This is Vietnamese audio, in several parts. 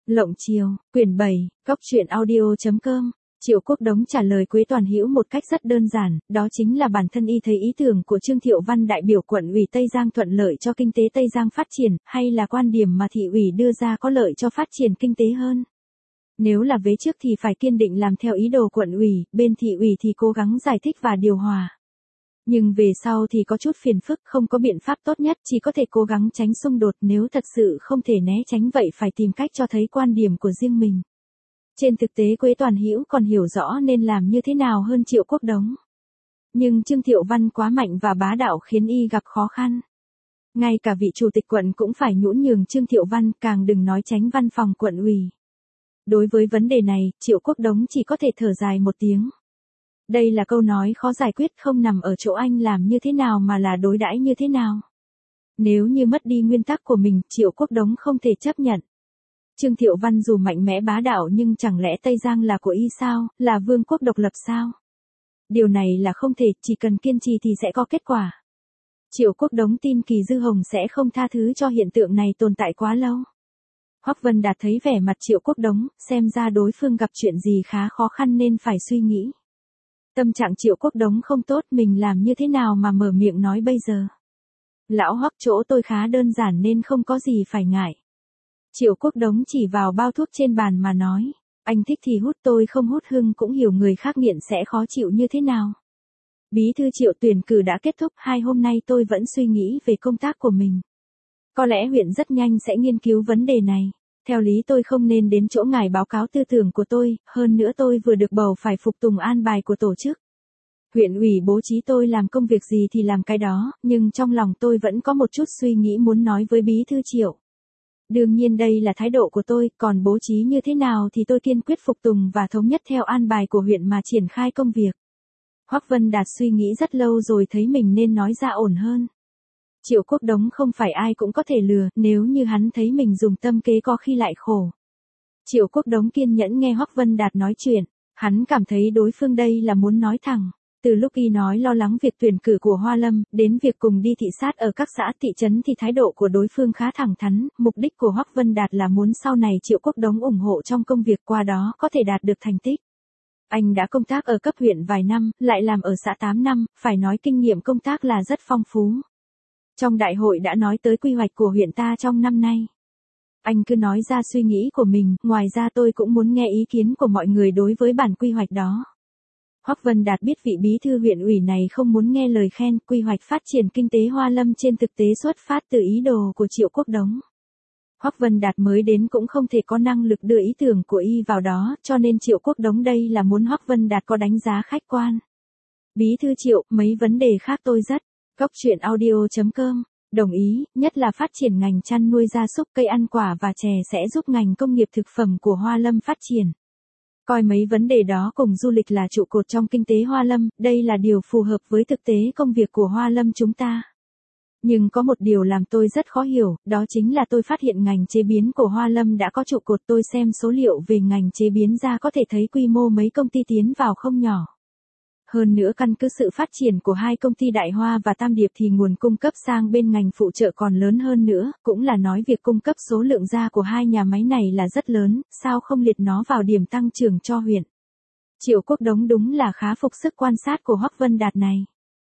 Lộng Chiều, quyển 7, Góc truyện audio.com. Triệu Quốc Đống trả lời Quế Toàn Hữu một cách rất đơn giản, đó chính là bản thân y thấy ý tưởng của Trương Thiệu Văn đại biểu quận ủy Tây Giang thuận lợi cho kinh tế Tây Giang phát triển, hay là quan điểm mà thị ủy đưa ra có lợi cho phát triển kinh tế hơn. Nếu là vế trước thì phải kiên định làm theo ý đồ quận ủy, bên thị ủy thì cố gắng giải thích và điều hòa. Nhưng về sau thì có chút phiền phức, không có biện pháp tốt nhất, chỉ có thể cố gắng tránh xung đột, nếu thật sự không thể né tránh vậy phải tìm cách cho thấy quan điểm của riêng mình. Trên thực tế Quế Toàn Hữu còn hiểu rõ nên làm như thế nào hơn Triệu Quốc Đống. Nhưng Trương Thiệu Văn quá mạnh và bá đạo khiến y gặp khó khăn. Ngay cả vị chủ tịch quận cũng phải nhũn nhường Trương Thiệu Văn, càng đừng nói tránh văn phòng quận ủy. Đối với vấn đề này, Triệu Quốc Đống chỉ có thể thở dài một tiếng. Đây là câu nói khó giải quyết, không nằm ở chỗ anh làm như thế nào mà là đối đãi như thế nào. Nếu như mất đi nguyên tắc của mình, Triệu Quốc Đống không thể chấp nhận. Trương Thiệu Văn dù mạnh mẽ bá đạo nhưng chẳng lẽ Tây Giang là của y sao, là vương quốc độc lập sao? Điều này là không thể, chỉ cần kiên trì thì sẽ có kết quả. Triệu Quốc Đống tin Kỳ Dư Hồng sẽ không tha thứ cho hiện tượng này tồn tại quá lâu. Hoắc Vân Đạt thấy vẻ mặt Triệu Quốc Đống, xem ra đối phương gặp chuyện gì khá khó khăn nên phải suy nghĩ. Tâm trạng Triệu Quốc Đống không tốt, mình làm như thế nào mà mở miệng nói bây giờ? Lão Hoắc, chỗ tôi khá đơn giản nên không có gì phải ngại. Triệu Quốc Đống chỉ vào bao thuốc trên bàn mà nói, anh thích thì hút, tôi không hút, Hưng cũng hiểu người khác nghiện sẽ khó chịu như thế nào. Bí thư Triệu, tuyển cử đã kết thúc, 2 hôm nay tôi vẫn suy nghĩ về công tác của mình. Có lẽ huyện rất nhanh sẽ nghiên cứu vấn đề này. Theo lý tôi không nên đến chỗ ngài báo cáo tư tưởng của tôi, hơn nữa tôi vừa được bầu phải phục tùng an bài của tổ chức. Huyện ủy bố trí tôi làm công việc gì thì làm cái đó, nhưng trong lòng tôi vẫn có một chút suy nghĩ muốn nói với Bí thư Triệu. Đương nhiên đây là thái độ của tôi, còn bố trí như thế nào thì tôi kiên quyết phục tùng và thống nhất theo an bài của huyện mà triển khai công việc. Hoắc Vân Đạt suy nghĩ rất lâu rồi thấy mình nên nói ra ổn hơn. Triệu Quốc Đống không phải ai cũng có thể lừa, nếu như hắn thấy mình dùng tâm kế có khi lại khổ. Triệu Quốc Đống kiên nhẫn nghe Hoắc Vân Đạt nói chuyện, hắn cảm thấy đối phương đây là muốn nói thẳng. Từ lúc y nói lo lắng việc tuyển cử của Hoa Lâm, đến việc cùng đi thị sát ở các xã thị trấn thì thái độ của đối phương khá thẳng thắn, mục đích của Hoắc Vân Đạt là muốn sau này Triệu Quốc Đống ủng hộ trong công việc, qua đó có thể đạt được thành tích. Anh đã công tác ở cấp huyện vài năm, lại làm ở xã 8 năm, phải nói kinh nghiệm công tác là rất phong phú. Trong đại hội đã nói tới quy hoạch của huyện ta trong năm nay. Anh cứ nói ra suy nghĩ của mình, ngoài ra tôi cũng muốn nghe ý kiến của mọi người đối với bản quy hoạch đó. Hoắc Vân Đạt biết vị bí thư huyện ủy này không muốn nghe lời khen, quy hoạch phát triển kinh tế Hoa Lâm trên thực tế xuất phát từ ý đồ của Triệu Quốc Đống. Hoắc Vân Đạt mới đến cũng không thể có năng lực đưa ý tưởng của y vào đó, cho nên Triệu Quốc Đống đây là muốn Hoắc Vân Đạt có đánh giá khách quan. Bí thư Triệu, mấy vấn đề khác tôi rất. Góc truyện audio.com. Đồng ý, nhất là phát triển ngành chăn nuôi gia súc, cây ăn quả và chè sẽ giúp ngành công nghiệp thực phẩm của Hoa Lâm phát triển. Coi mấy vấn đề đó cùng du lịch là trụ cột trong kinh tế Hoa Lâm, đây là điều phù hợp với thực tế công việc của Hoa Lâm chúng ta. Nhưng có một điều làm tôi rất khó hiểu, đó chính là tôi phát hiện ngành chế biến của Hoa Lâm đã có trụ cột, tôi xem số liệu về ngành chế biến ra có thể thấy quy mô mấy công ty tiến vào không nhỏ. Hơn nữa căn cứ sự phát triển của hai công ty Đại Hoa và Tam Điệp thì nguồn cung cấp sang bên ngành phụ trợ còn lớn hơn nữa, cũng là nói việc cung cấp số lượng ra của hai nhà máy này là rất lớn, sao không liệt nó vào điểm tăng trưởng cho huyện. Triệu Quốc Đống đúng là khá phục sức quan sát của Hoắc Vân Đạt này.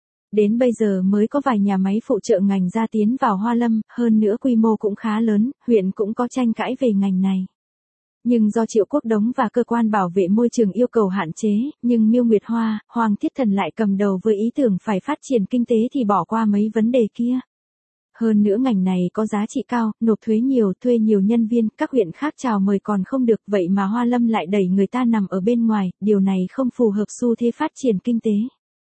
Đến bây giờ mới có vài nhà máy phụ trợ ngành ra tiến vào Hoa Lâm, hơn nữa quy mô cũng khá lớn, huyện cũng có tranh cãi về ngành này. Nhưng do Triệu Quốc Đống và cơ quan bảo vệ môi trường yêu cầu hạn chế, nhưng Miêu Nguyệt Hoa, Hoàng Thiết Thần lại cầm đầu với ý tưởng phải phát triển kinh tế thì bỏ qua mấy vấn đề kia. Hơn nữa ngành này có giá trị cao, nộp thuế nhiều, thuê nhiều nhân viên, các huyện khác chào mời còn không được, vậy mà Hoa Lâm lại đẩy người ta nằm ở bên ngoài, điều này không phù hợp xu thế phát triển kinh tế.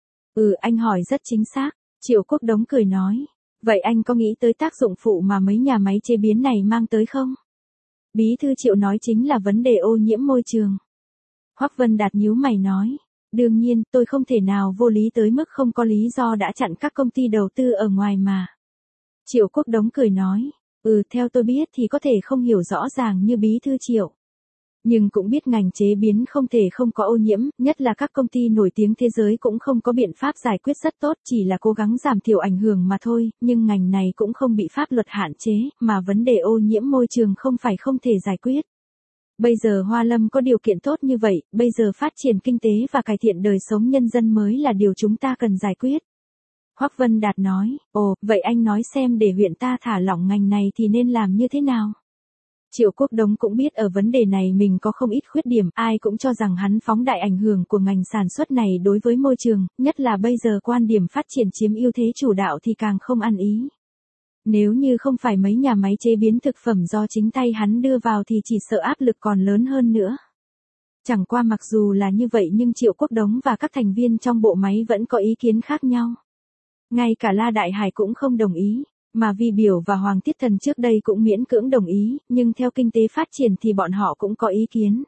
Anh hỏi rất chính xác, Triệu Quốc Đống cười nói. Vậy anh có nghĩ tới tác dụng phụ mà mấy nhà máy chế biến này mang tới không? Bí thư Triệu nói chính là vấn đề ô nhiễm môi trường. Hoắc Vân Đạt nhíu mày nói, đương nhiên tôi không thể nào vô lý tới mức không có lý do đã chặn các công ty đầu tư ở ngoài mà. Triệu Quốc Đống cười nói, theo tôi biết thì có thể không hiểu rõ ràng như Bí thư Triệu. Nhưng cũng biết ngành chế biến không thể không có ô nhiễm, nhất là các công ty nổi tiếng thế giới cũng không có biện pháp giải quyết rất tốt, chỉ là cố gắng giảm thiểu ảnh hưởng mà thôi, nhưng ngành này cũng không bị pháp luật hạn chế, mà vấn đề ô nhiễm môi trường không phải không thể giải quyết. Bây giờ Hoa Lâm có điều kiện tốt như vậy, bây giờ phát triển kinh tế và cải thiện đời sống nhân dân mới là điều chúng ta cần giải quyết. Hoắc Vân Đạt nói, ồ, vậy anh nói xem để huyện ta thả lỏng ngành này thì nên làm như thế nào? Triệu Quốc Đống cũng biết ở vấn đề này mình có không ít khuyết điểm, ai cũng cho rằng hắn phóng đại ảnh hưởng của ngành sản xuất này đối với môi trường, nhất là bây giờ quan điểm phát triển chiếm ưu thế chủ đạo thì càng không ăn ý. Nếu như không phải mấy nhà máy chế biến thực phẩm do chính tay hắn đưa vào thì chỉ sợ áp lực còn lớn hơn nữa. Chẳng qua mặc dù là như vậy nhưng Triệu Quốc Đống và các thành viên trong bộ máy vẫn có ý kiến khác nhau. Ngay cả La Đại Hải cũng không đồng ý, mà Vi Biểu và Hoàng Tiết Thần trước đây cũng miễn cưỡng đồng ý, nhưng theo kinh tế phát triển thì bọn họ cũng có ý kiến.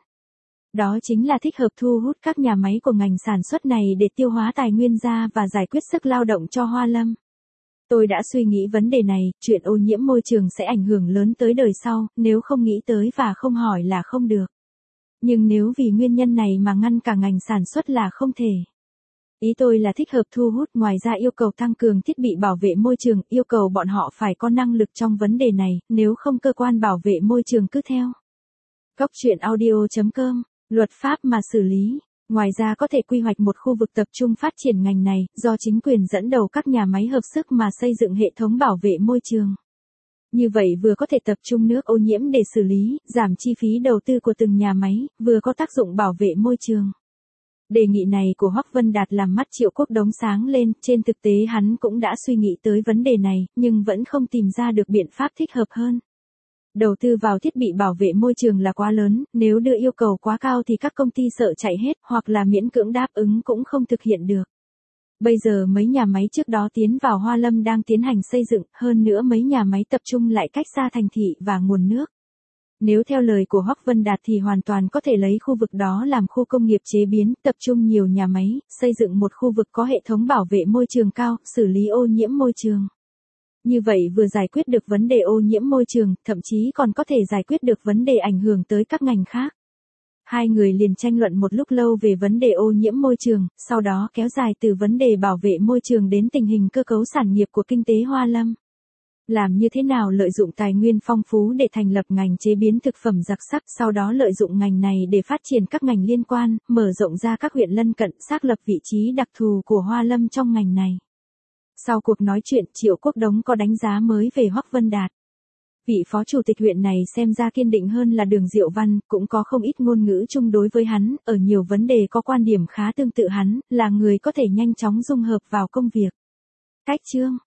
Đó chính là thích hợp thu hút các nhà máy của ngành sản xuất này để tiêu hóa tài nguyên ra và giải quyết sức lao động cho Hoa Lâm. Tôi đã suy nghĩ vấn đề này, chuyện ô nhiễm môi trường sẽ ảnh hưởng lớn tới đời sau, nếu không nghĩ tới và không hỏi là không được. Nhưng nếu vì nguyên nhân này mà ngăn cả ngành sản xuất là không thể. Ý tôi là thích hợp thu hút, ngoài ra yêu cầu tăng cường thiết bị bảo vệ môi trường, yêu cầu bọn họ phải có năng lực trong vấn đề này, nếu không cơ quan bảo vệ môi trường cứ theo. Cóc truyện audio.com, luật pháp mà xử lý. Ngoài ra có thể quy hoạch một khu vực tập trung phát triển ngành này, do chính quyền dẫn đầu các nhà máy hợp sức mà xây dựng hệ thống bảo vệ môi trường. Như vậy vừa có thể tập trung nước ô nhiễm để xử lý, giảm chi phí đầu tư của từng nhà máy, vừa có tác dụng bảo vệ môi trường. Đề nghị này của Hoắc Vân Đạt làm mắt Triệu Quốc Đống sáng lên, trên thực tế hắn cũng đã suy nghĩ tới vấn đề này, nhưng vẫn không tìm ra được biện pháp thích hợp hơn. Đầu tư vào thiết bị bảo vệ môi trường là quá lớn, nếu đưa yêu cầu quá cao thì các công ty sợ chạy hết, hoặc là miễn cưỡng đáp ứng cũng không thực hiện được. Bây giờ mấy nhà máy trước đó tiến vào Hoa Lâm đang tiến hành xây dựng, hơn nữa mấy nhà máy tập trung lại cách xa thành thị và nguồn nước. Nếu theo lời của Hoắc Vân Đạt thì hoàn toàn có thể lấy khu vực đó làm khu công nghiệp chế biến, tập trung nhiều nhà máy, xây dựng một khu vực có hệ thống bảo vệ môi trường cao, xử lý ô nhiễm môi trường. Như vậy vừa giải quyết được vấn đề ô nhiễm môi trường, thậm chí còn có thể giải quyết được vấn đề ảnh hưởng tới các ngành khác. Hai người liền tranh luận một lúc lâu về vấn đề ô nhiễm môi trường, sau đó kéo dài từ vấn đề bảo vệ môi trường đến tình hình cơ cấu sản nghiệp của kinh tế Hoa Lâm. Làm như thế nào lợi dụng tài nguyên phong phú để thành lập ngành chế biến thực phẩm đặc sắc, sau đó lợi dụng ngành này để phát triển các ngành liên quan, mở rộng ra các huyện lân cận, xác lập vị trí đặc thù của Hoa Lâm trong ngành này. Sau cuộc nói chuyện, Triệu Quốc Đống có đánh giá mới về Hoắc Vân Đạt. Vị phó chủ tịch huyện này xem ra kiên định hơn là Đường Diệu Văn, cũng có không ít ngôn ngữ chung đối với hắn, ở nhiều vấn đề có quan điểm khá tương tự hắn, là người có thể nhanh chóng dung hợp vào công việc. Cách chương